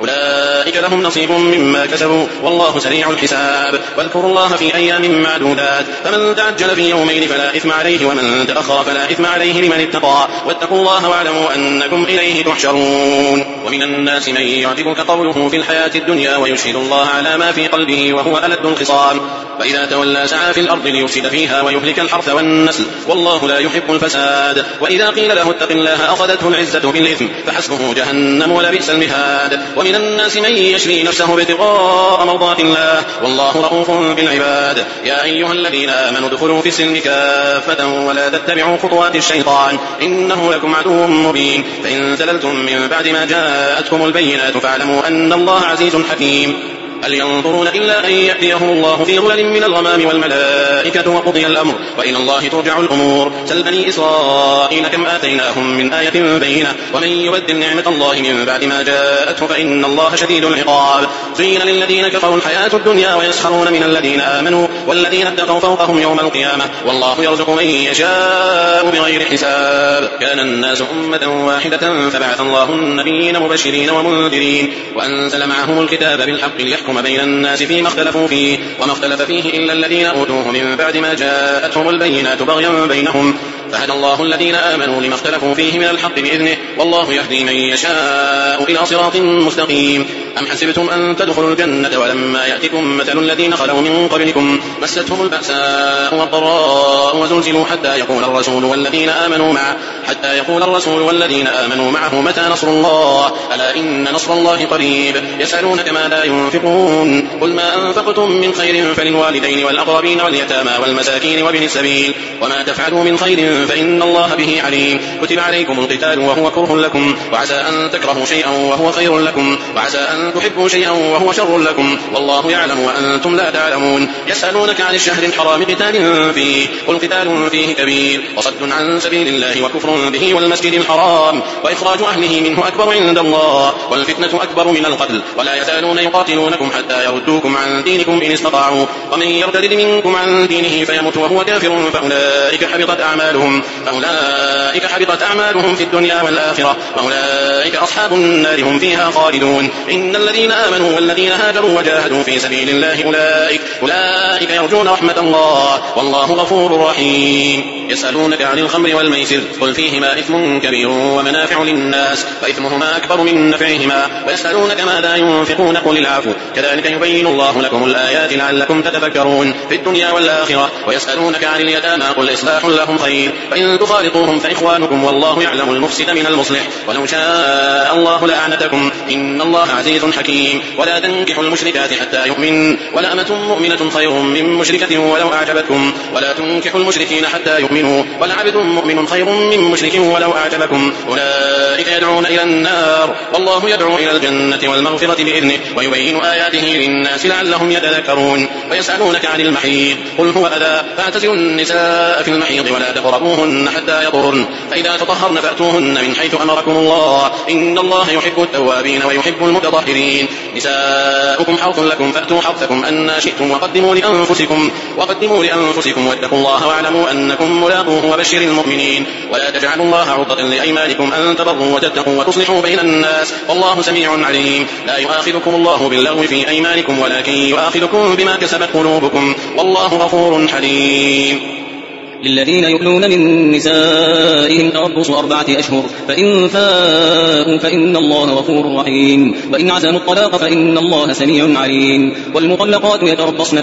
أولئك لهم نصيب مما كسبوا والله سريع الحساب واذكروا الله في أيام معدودات فمن تعجل في يومين فلا إثم عليه ومن تأخر فلا إثم عليه لمن اتقى واتقوا الله واعلموا أنكم إليه تحشرون ومن الناس من يعجبك قوله في الحياة الدنيا ويشهد الله على ما في قلبه وهو ألد الخصام فإذا تولى سعى في الأرض ليفسد فيها ويهلك الحرث والنسل والله لا يحب الفساد وإذا قيل له اتق الله أخذته العزة بالإثم فحسبه جهنم ولبئس المهاد ومن الناس من يشري نفسه ابتغاء مرضات الله والله رؤوف بالعباد يا أيها الذين آمنوا ادخلوا في السلم كافة ولا تتبعوا خطوات الشيطان إنه لكم عدو مبين فإن زللتم من بعد ما جاءتكم البينات فاعلموا أن الله عزيز حكيم هل ينظرون إلا أن يأتيهم الله في ظلل من الغمام والملائكة وقضي الأمر وإلى الله ترجع الأمور سل بني إسرائيل كم آتيناهم من آية بينة ومن يبدل نعمة الله من بعد ما جاءته فإن الله شديد العقاب زين للذين كفروا الحياة الدنيا ويسخرون من الذين آمنوا والذين اتقوا فوقهم يوم القيامة والله يرزق من يشاء بغير حساب كان الناس أمة واحدة فبعث الله النبيين مبشرين ومنذرين وأنزل معهم الكتاب بالحق ليحكم بين الناس فيما اختلفوا فيه وما اختلف فيه إلا الذين أوتوه من بعد ما جاءتهم البينات بغيا بينهم فهدى الله الذين آمنوا لما اختلفوا فيه من الحق بإذنه والله يهدي من يشاء إلى صراط مستقيم أم حسبتم أن تدخلوا الجنة ولما يأتكم مثل الذين خلوا من قبلكم مستهم البأساء والضراء وزلزلوا حتى يقول الرسول والذين آمنوا معه حتى يقول الرسول والذين آمنوا معه متى نصر الله ألا إن نصر الله قريب يسألونك ماذا ينفقون قل ما أنفقتم من خير فللوالدين والأقربين واليتامى والمساكين وابن السبيل وما تفعلوا من خير فإن الله به عليم كتب عليكم القتال وهو كره لكم وعسى أن تكرهوا شيئا وهو خير لكم وعسى أن تحبوا شيئا وهو شر لكم والله يعلم وأنتم لا تعلمون يسألونك عن الشهر الحرام قتال فيه قل قتال فيه كبير وصد عن سبيل الله وكفر به والمسجد الحرام وإخراج أهله منه أكبر عند الله والفتنة أكبر من القتل ولا يزالون يقاتلونكم حتى يردوكم عن دينكم إن استطاعوا ومن يرتد منكم عن دينه فيمت وهو كافر فأولئك حبطت أعمالهم فأولئك حبطت أعمالهم في الدنيا والآخرة وأولئك أصحاب النار هم فيها خالدون إن الذين آمنوا والذين هاجروا وجاهدوا في سبيل الله أولئك أولئك يرجون رحمة الله والله غفور رحيم يسألونك عن الخمر والميسر قل فيهما إثم كبير ومنافع للناس فإثمهما أكبر من نفعهما ويسألونك ماذا ينفقون قل العفو كذلك يبين الله لكم الآيات لعلكم تتفكرون في الدنيا والآخرة ويسألونك عن اليتامى قل إصلاح لهم خير فإن تخالطوهم فإخوانكم والله يعلم المفسد من المصلح ولو شاء الله لأعنتكم إن الله عزيز حكيم ولا تنكحوا المشركات حتى يؤمن ولأمة مؤمنة خير من مشركة ولو أعجبتكم ولا تنكحوا المشركين حتى يؤمنوا ولعبد مؤمن خير من مشرك ولو أعجبكم أولئك يدعون إلى النار والله يدعو إلى الجنة والمغفرة بإذنه ويبين آياته للناس لعلهم يتذكرون ويسألونك عن المحيض قل هو أذى فاعتزلوا النساء في المحيض ولا تقربوهن حتى يطهرن فإذا تطهرن فأتوهن من حيث أمركم الله إن الله يحب التوابين ويحب المتطهرين نساؤكم حرث لكم فأتوا حرثكم أن شئتم وقدموا لأنفسكم وقدموا لأنفسكم واتقوا الله واعلموا أنكم ملاقوه وبشر المؤمنين ولا تجعلوا الله عرضة لأيمانكم أن تبروا وتتقوا وتصلحوا بين الناس والله سميع عليم لا يؤاخذكم الله باللغو في أيمانكم ولكن يؤاخذكم بما كسبت قلوبكم والله غفور حليم للذين يؤلون من نسائهم تربص أربعة أشهر فإن فاءوا فإن الله غفور رحيم وإن عزموا الطلاق فإن الله سميع عليم والمطلقات يتربصن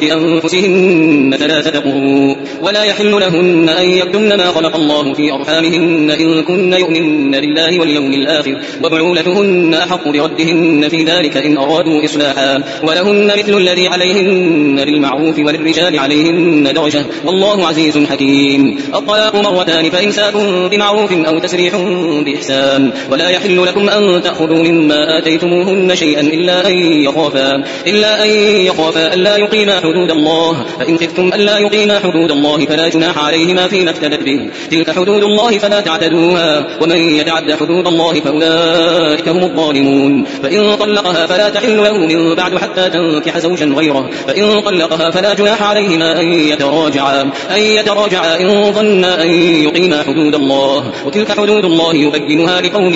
بأنفسهن ثلاثة قروء ولا يحل لهن أن يكتمن ما خلق الله في أرحامهن إن كن يؤمن بالله واليوم الآخر وبعولتهن أحق بردهن في ذلك إن أرادوا إصلاحا ولهن مثل الذي عليهن بالمعروف وللرجال عليهن درجة والله عزيز حكيم الرحيم. الطلاق مرتان فإمساك بمعروف أو تسريح بإحسان. ولا يحل لكم أن تأخذوا مما آتيتموهن شيئا إلا أن يخافا إلا أن يخافا ألا يقيما حدود الله، فإن خفتم ألا يقيما حدود الله فلا جناح عليهما فيما افتدت به. تلك حدود الله فلا تعتدوها، ومن يتعد حدود الله فأولئك هم الظالمون. فإن طلقها فلا تحل له من بعد حتى تنكح زوجا غيره، فإن طلقها فلا جناح عليهما أن يتراجعا أن يتراجعا إن ظنا أن يقيما حدود الله، وتلك حدود الله يبينها لقوم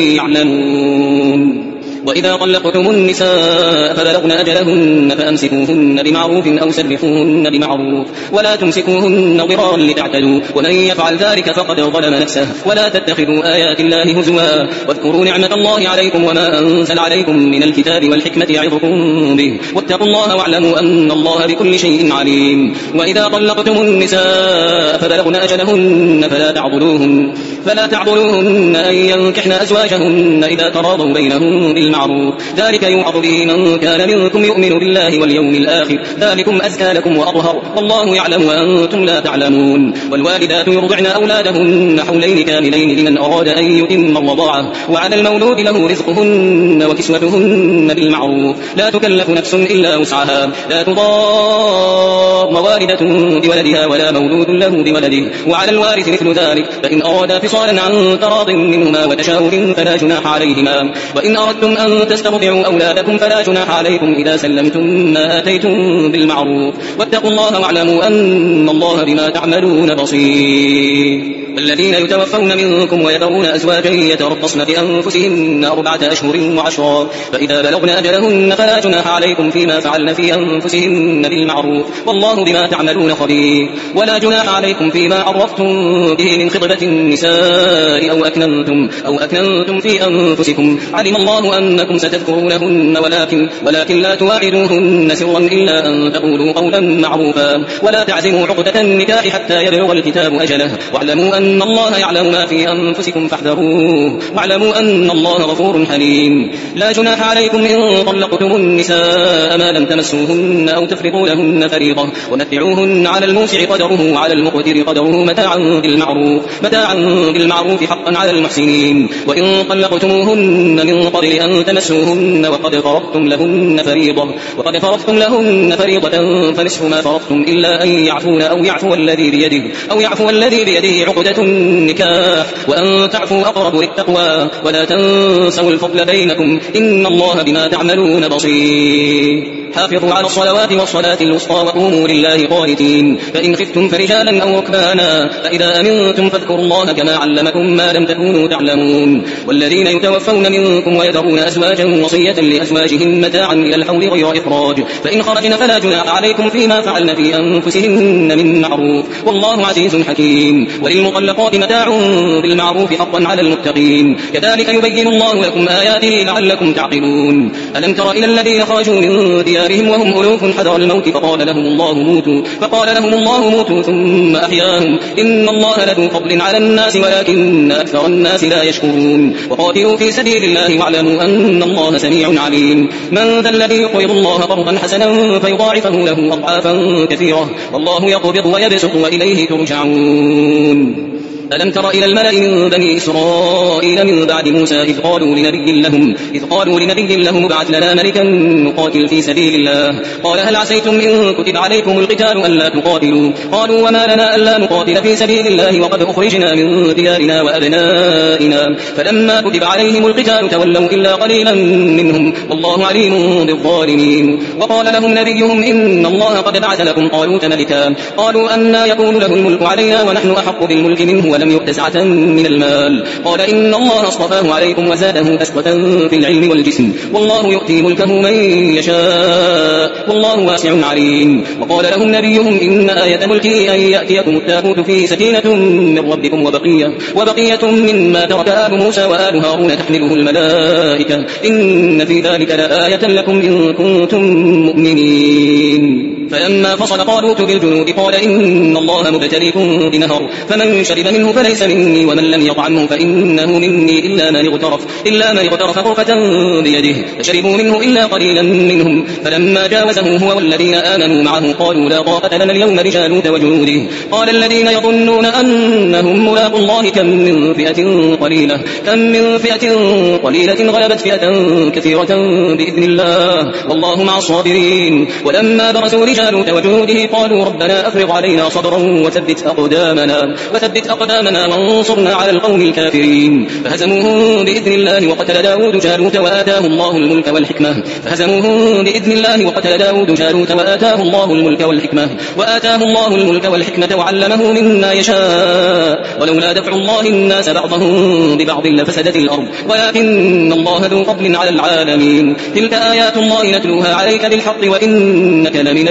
يعلمون. وإذا طلقتم النساء فبلغن أجلهن فأمسكوهن بمعروف أو سرحوهن بمعروف، ولا تمسكوهن ضرارا لتعتدوا، ومن يفعل ذلك فقد ظلم نفسه. ولا تتخذوا آيات الله هزوا، واذكروا نعمة الله عليكم وما أنزل عليكم من الكتاب والحكمة يعظكم به، واتقوا الله واعلموا أن الله بكل شيء عليم. وإذا طلقتم النساء فبلغن أجلهن فلا تعضلوهن فلا تعضلوهن أن ينكحن أزواجهن إذا تراضوا بينهم بالمعروف، ذلك يوعظ به من كان منكم يؤمن بالله واليوم الآخر، ذلكم أزكى لكم وأطهر، والله يعلم وأنتم لا تعلمون. والوالدات يرضعن أولادهن حولين كاملين لمن أراد أن يتم الرضاعة، وعلى المولود له رزقهن وكسوتهن بالمعروف، لا تكلف نفس إلا وسعها، لا تضار والدة بولدها ولا مولود له بولده، وعلى الوارث مثل ذلك، فإن أرادا فصالا عن تراض منهما وتشاور فلا جناح عليهما. وإن أردتم أن تسترضعوا أولادكم فلا جناح عليكم إذا سلمتم ما آتيتم بالمعروف، واتقوا الله واعلموا أن الله بما تعملون بصير. والذين يتوفون منكم ويذرون أزواجا يتربصن بأنفسهن أربعة أشهر وعشرا، فإذا بلغن أجلهن فلا جناح عليكم فيما فعلن في أنفسهن بالمعروف، والله بما تعملون خبير. ولا جناح عليكم فيما عرفتم به من خطبة النساء أو أكننتم أو أكننتم في أنفسكم، علم الله أنكم ستذكرونهن ولكن ولكن لا تواعدوهن سرا إلا أن تقولوا قولا معروفا، ولا تعزموا عقدة النكاح حتى يبلغ الكتاب أجله، واعلموا أن الله يعلم ما في أنفسكم فاحذروه، واعلموا أن الله غفور حليم. لا جناح عليكم إن طلقتم النساء ما لم تمسوهن أو تفرضوا لهن فريضة، ومتعوهن على الموسع قدره وعلى المقتر قدره متاعا بالمعروف متاعا بالمعروف حقا على المحسنين. وإن طلقتموهن من قبل أن تمسوهن وقد فرضتم لهن فريضة وقد فرضتم لهن فريضة فنصف ما فرضتم إلا أن يعفون أو يعفو الذي بيده أو يعفو الذي بيده عقدة النكاح، وأن تعفوا أقرب للتقوى، ولا تنسوا الفضل بينكم، إن الله بما تعملون بصير. حافظوا على الصلوات والصلاة الوسطى وقوموا لله قانتين، فإن خفتم فرجالا أو ركبانا، فإذا أمنتم فاذكروا الله كما علمكم ما لم تكونوا تعلمون. والذين يتوفون منكم ويذرون أزواجا وصية لأزواجهم متاعا إلى الحول غير إخراج، فإن خرجن فلا جناح عليكم فيما فعلن في أنفسهن من معروف، والله عزيز حكيم. وللمطلقات متاع بالمعروف حقا على المتقين، كذلك يبين الله لكم آياته لعلكم تعقلون. ألم تر إلى الذين خرجوا من ديارهم وهم ألوف حذر الموت فقال لهم الله موتوا فقال لهم الله موتوا ثم أحياهم، إن الله لذو فضل على الناس ولكن أكثر الناس لا يشكرون. وقاتلوا في سبيل الله واعلموا أن الله سميع عليم. من ذا الذي يقرض الله قرضا حسنا فيضاعفه له أضعافا كثيرة، والله يقبض ويبسط وإليه ترجعون. ألم تر إلى الملأ من بني إسرائيل من بعد موسى إذ قالوا لنبي لهم إذ قالوا لنبي لهم ابعث لنا ملكا نقاتل في سبيل الله، قال هل عسيتم إن كتب عليكم القتال ألا تقاتلوا، قالوا وما لنا ألا نقاتل في سبيل الله وقد أخرجنا من ديارنا وأبنائنا، فلما كتب عليهم القتال تولوا إلا قليلا منهم، والله عليم بالظالمين. وقال لهم نبيهم إن الله قد بعث لكم طالوت ملكا، قالوا أنى يكون له الملك علينا ونحن أحق بالملك منه ولم يؤت سعة من المال، قال إن الله اصطفاه عليكم وزاده بسطة في العلم والجسم، والله يؤتي ملكه من يشاء والله واسع عليم. وقال لهم نبيهم إن آية ملكه أن يأتيكم التابوت فيه سكينة من ربكم وبقية, وبقية مما ترك آل موسى وآل هارون تحمله الملائكة، إن في ذلك لآية لكم إن كنتم مؤمنين. فلما فصل طالوت بالجنود قال إن الله مبتليكم بنهر، فمن شرب من منه فليس مني ومن لم يطعمه فإنه مني إلا من اغترف إلا من اغترف غرفة بيده فشربوا منه إلا قليلا منهم فلما جاوزه هو والذين آمنوا معه قالوا لا طاقة لنا اليوم بجالوت وجنوده قال الذين يظنون أنهم ملاقوا الله كم من فئة قليلة كم من فئة قليلة غلبت فئة كثيرة بإذن الله والله مع الصابرين ولما برزوا لجالوت وجنوده قالوا ربنا أفرغ علينا صبرا وثبت أقدامنا وثبت أقدامنا وانصرنا على القوم الكافرين فهزموهم بإذن الله وقتل داود جالوت وآتاه الله الملك والحكمة فهزموهم بإذن الله وقتل داود جالوت وآتاه الله الملك والحكمة وآتاه الله الملك والحكمة وعلمه مما يشاء ولولا دفع الله الناس بعضهم ببعض لفسدت الأرض ولكن الله ذو فضل على العالمين تلك آيات الله نتلوها عليك بالحق وإنك لمن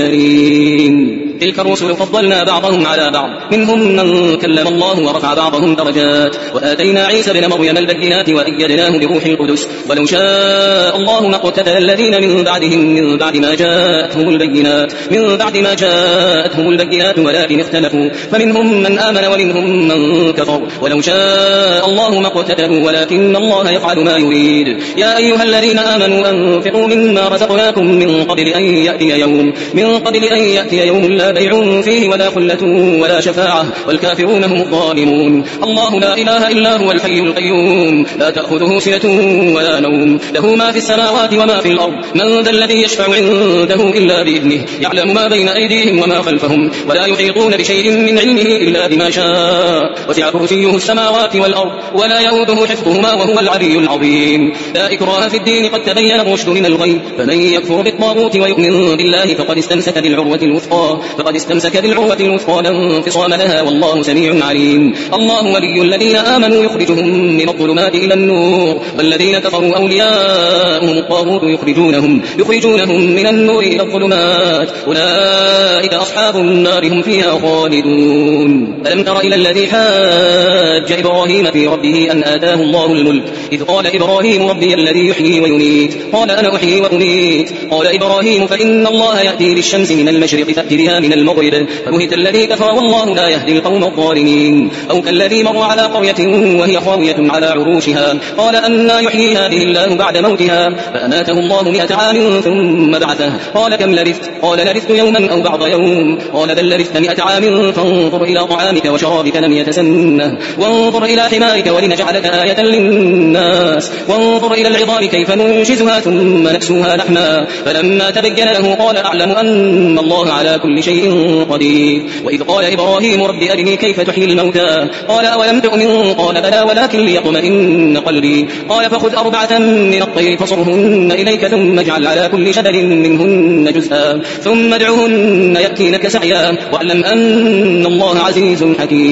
المرسلين تلك الرسل فضلنا بعضهم على بعض منهم من كلم الله ورفع بعضهم درجات وآتينا عيسى بن مريم البينات وأيدناه بروح القدس ولو شاء الله ما اقتتل الذين من بعدهم من بعد ما جاءتهم البينات من بعد ما جاءتهم البينات ولكن اختلفوا فمنهم من آمن ومنهم من كفر ولو شاء الله ما اقتتلوا ولكن الله يفعل ما يريد يا أيها الذين آمنوا أنفقوا مما رزقناكم من قبل أن يأتي يوم من قبل أن يأتي يوم لا بيع فيه ولا خلة ولا شفاعة والكافرون هم الظالمون الله لا إله إلا هو الحي القيوم لا تأخذه سنة ولا نوم له ما في السماوات وما في الأرض من ذا الذي يشفع عنده إلا بإذنه يعلم ما بين أيديهم وما خلفهم ولا يحيطون بشيء من علمه إلا بما شاء وسع كرسيه السماوات والأرض ولا يؤوده حفظهما وهو العلي العظيم لا إكراه في الدين قد تبين الرشد من الغي فمن يكفر بالطاغوت ويؤمن بالله فقد استمسك بالعروة الوثقى فقد استمسك بالعروة الوثقى لا انفصام لها والله سميع عليم الله ولي الذين آمنوا يخرجهم من الظلمات إلى النور والذين كفروا أولياءهم الطاغوت يخرجونهم يخرجونهم من النور إلى الظلمات أولئك أصحاب النار هم فيها خالدون ألم تر إلى الذي حاج إبراهيم في ربه أن آتاه الله الملك إذ قال إبراهيم ربي الذي يحيي ويميت قال أنا أحيي وأميت قال إبراهيم فإن الله يأتي بالشمس من المشرق فأت بها من المغرب فبهت الذي كفر والله لا يهدي القوم الظالمين أو كالذي مر على قرية وهي خاوية على عروشها قال أنى يحيي هذه الله بعد موتها فأماته الله مئة عام ثم بعثه قال كم لبثت قال لبثت يوما أو بعض يوم قال بل لبثت مئة عام فانظر إلى طعامك وشرابك لم يتسنه وانظر إلى حمارك ولنجعلك آية للناس وانظر إلى العظام كيف ننشزها ثم نكسوها لحما فلما تبين له قال أعلم أن الله على كل شيء قدير وإذ قال إبراهيم رب أرني كيف تحيي الموتى قال أولم تؤمن قال بلى ولكن ليطمئن قلبي قال فخذ أربعة من الطير فصرهن إليك ثم اجعل على كل جبل منهن جزءا ثم ادعهن يأتينك سعيا واعلم أن الله عزيز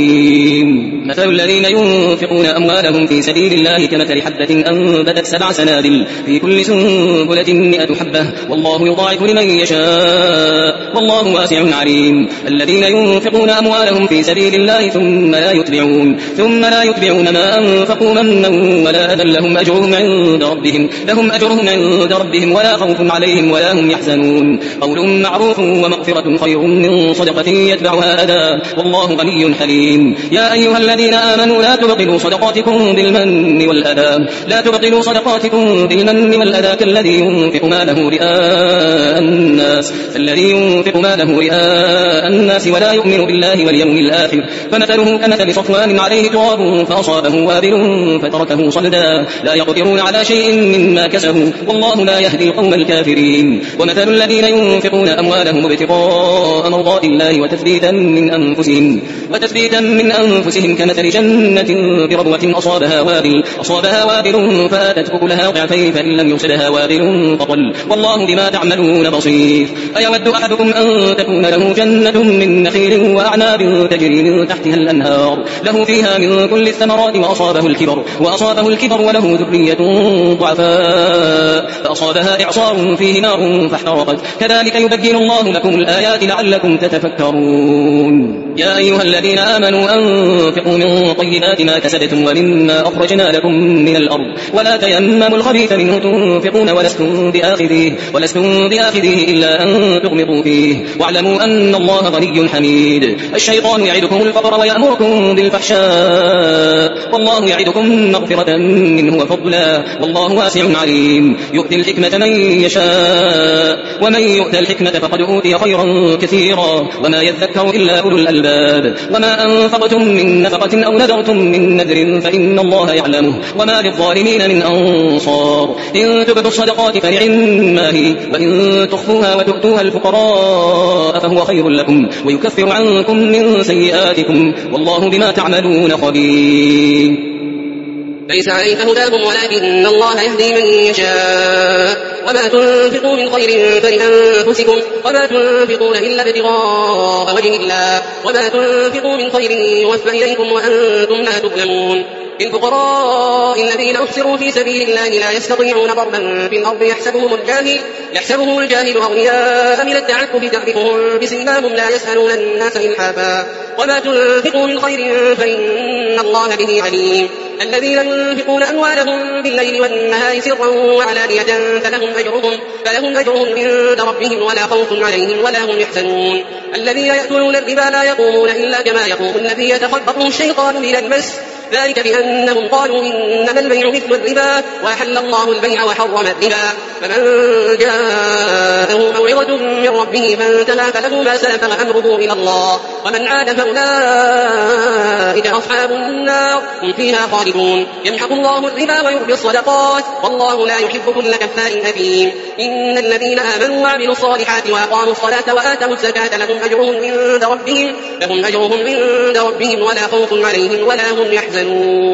حكيم مثل الذين ينفقون أموالهم في سبيل الله كمثل حبة أنبتت سبع سنابل في كل سنبلة مئة حبة والله يضاعف لمن يشاء والله واسع عليم الذين ينفقون أموالهم في سبيل الله ثم لا يتبعون ثم لا يتبعون ما أنفقوا منا ولا أذى لهم أجرهم عند ربهم لهم أجرهم عند ربهم ولا خوف عليهم ولا هم يحزنون قول معروف ومغفرة خير من صدقة يتبعها أذى والله غني حليم يا أيها الذين آمنوا لا تبطلوا صدقاتكم بالمن والأذى لا تبطلوا صدقاتكم بالمن والأذى كالذي ينفق ماله رئاء الناس الذي ينفق ماله رئاء الناس ولا يؤمن بالله واليوم الآخر فمثله كمثل صفوان عليه تراب فأصابه وابل فتركه صلدا لا يقدرون على شيء مما كسبوا والله لا يهدي القوم الكافرين ومثل الذين ينفقون أموالهم ابتغاء مرضات الله وتثبيتا من أنفسهم وتثبيتا من أنفسهم كمثل جنة بربوة أصابها وابل أصابها وابل فآتت أكلها ضعفين فإن لم يصبها وابل فطل والله بما تعملون بصير أيود أحدكم أن تكون له جنة من نخيل وأعناب تجري من تحتها الأنهار له فيها من كل الثمرات وأصابه الكبر وأصابه الكبر وله ذرية ضعفاء فأصابها إعصار فيه نار فاحترقت كذلك يبين الله لكم الآيات لعلكم تتفكرون يا أيها الذين الذين آمنوا أنفقوا من طيبات ما كسبتم ومما أخرجنا لكم من الأرض ولا تيمموا الخبيث منه تنفقون ولستم بآخذيه ولستم بآخذيه إلا أن تغمضوا فيه واعلموا أن الله غني حميد. الشيطان يعدكم الفقر ويأمركم بالفحشاء والله يعدكم مغفرة منه وفضلا والله واسع عليم. يؤتي الحكمة من يشاء ومن يؤت الحكمة فقد أوتي خيرا كثيرا وما يذكر إلا أولو الألباب. وما أنفقتم من نفقة أو نذرتم من نذر فإن الله يعلمه وما للظالمين من أنصار. إن تبدوا الصدقات فنعما هي وإن تخفوها وتؤتوها الفقراء فهو خير لكم ويكفر عنكم من سيئاتكم والله بما تعملون خبير. ليس عليك هداهم ولكن الله يهدي من يشاء وما تنفقوا من خير فلأنفسكم وما تنفقون إلا ابتغاء وجه الله وما تنفقوا من خير يوفى إليكم وأنتم لا تظلمون. للفقراء الذين أحصروا في سبيل الله لا يستطيعون ضربا في الأرض يحسبهم الجاهل يحسبهم الجاهل أغنياء من التعفف تعرفهم بسيماهم لا يسألون الناس إلحافا وما تنفقوا من خير فإن الله به عليم. الذين ينفقون أموالهم بالليل والنهار سرا وعلانية فلهم أجرهم, فلهم أجرهم عند ربهم ولا خوف عليهم ولا هم يحزنون. الذين يأكلون الربا لا يقومون إلا كما يقوم الذي يتخبطه الشيطان من المس ذلك بأنهم قالوا إنما البيع مثل الربا وأحل الله البيع وحرم الربا. فمن جاءه موعظة من ربه فانتهى فله ما سلف وأمره إلى الله ومن عاد فأولئك أصحاب النار هم فيها خالدون. يمحق الله الربا ويربي الصدقات والله لا يحب كل كفار أثيم. إن الذين آمنوا وعملوا الصالحات وأقاموا الصلاة وآتوا الزكاة لهم أجرهم عند ربهم لهم أجرهم عند ربهم ولا خوف عليهم ولا هم يحزنون.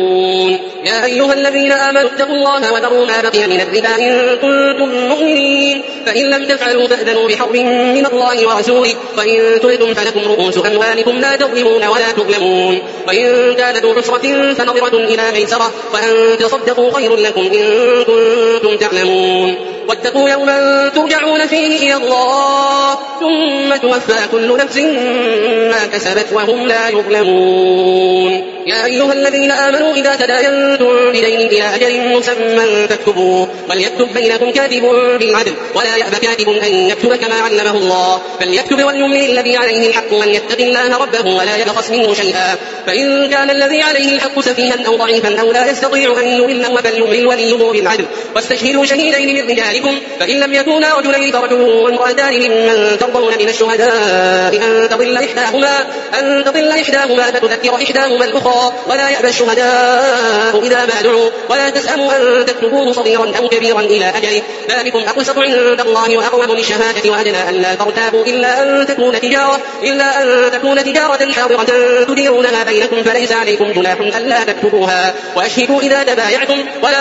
يا أيها الذين آمنوا اتقوا الله وذروا ما بقي من الربا إن كنتم مؤمنين فإن لم تفعلوا فأذنوا بحرب من الله ورسوله وإن تبتم فلكم رؤوس أموالكم لا تظلمون ولا تظلمون. وإن كان ذو عسرة فنظرة إلى ميسرة وأن تصدقوا خير لكم إن كنتم تعلمون. واتقوا يوما ترجعون فيه إلى الله ثم توفى كل نفس ما كسبت وهم لا يظلمون. يا أيها الذين آمنوا إذا تداينتم بدين إلى أجل مسمى فاكتبوه وليكتب بينكم كاتب بالعدل ولا يأب كاتب أن يكتب كما علمه الله فليكتب وليملي الذي عليه الحق وأن يتق الله ربه ولا يبخس منه شيئا. فإن كان الذي عليه الحق سفيها أو ضعيفا أو لا يستطيع أن يمل فليملل وليه بالعدل واستشهدوا شهيدين من رجالكم فإن لم يكونا رجلين فرجل وامرأتان ممن ترضون من الشهداء أن تضل إحداهما أن تضل إحداهما فتذكر إحداهما الأخرى ولا يأبى الشهداء إذا ما دعوا ولا تسأموا أن تكتبوه صغيرا أو كبيرا إلى أجله ذلكم أقسط عند الله وأقوم للشهادة وأدنى أن لا ترتابوا إلا أن تكون تجارة إلا أن تكون تجارة حاضرة تديرونها بينكم فليس عليكم جناح ألا تكتبوها وأشهدوا إذا تبايعتم ولا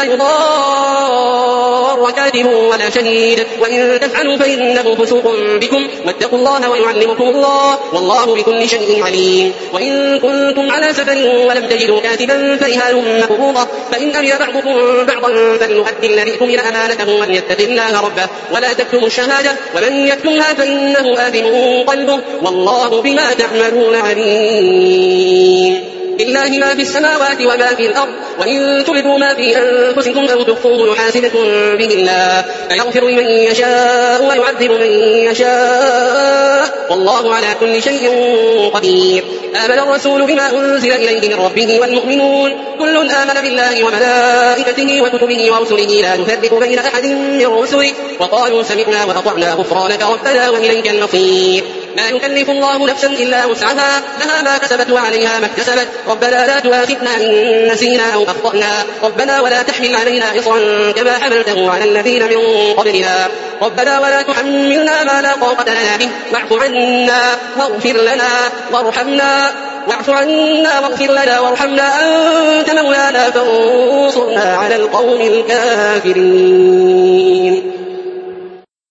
يضار كاتب ولا شهيد وإن تفعلوا فإنه فسوق بكم واتقوا الله ويعلمكم الله والله بكل شيء عليم. وإن كنتم على سفر ولم تجدوا كاتبا فرهان مقبوضة فإن أمن بعضكم بعضا فليؤدي الذي اؤتمن أمانته وأن يتق الله ربه ولا تكتموا الشهادة ومن يكتمها فإنه آثم قلبه والله بما تعملون عليم. لله ما في السماوات وما في الأرض وإن تبدوا ما في أنفسكم أو تخفوه يحاسبكم به الله فيغفر لمن يشاء ويعذب من يشاء والله على كل شيء قدير. آمن الرسول بما أنزل إليه من ربه والمؤمنون كل آمن بالله وملائكته وكتبه ورسله لا نفرق بين أحد من رسله وقالوا سمعنا وأطعنا غفرانك ربنا وإليك المصير. لا يكلف الله نفسا إلا وسعها لها ما كسبت وعليها ما اكتسبت ربنا لا تؤاخذنا إن نسينا أو أخطأنا ربنا ولا تحمل علينا إصرا كما حملته على الذين من قبلنا ربنا ولا تحملنا ما لا طاقة لنا به واعف عنا واغفر لنا وارحمنا واعف عنا واغفر لنا وارحمنا أنت مولانا فانصرنا على القوم الكافرين.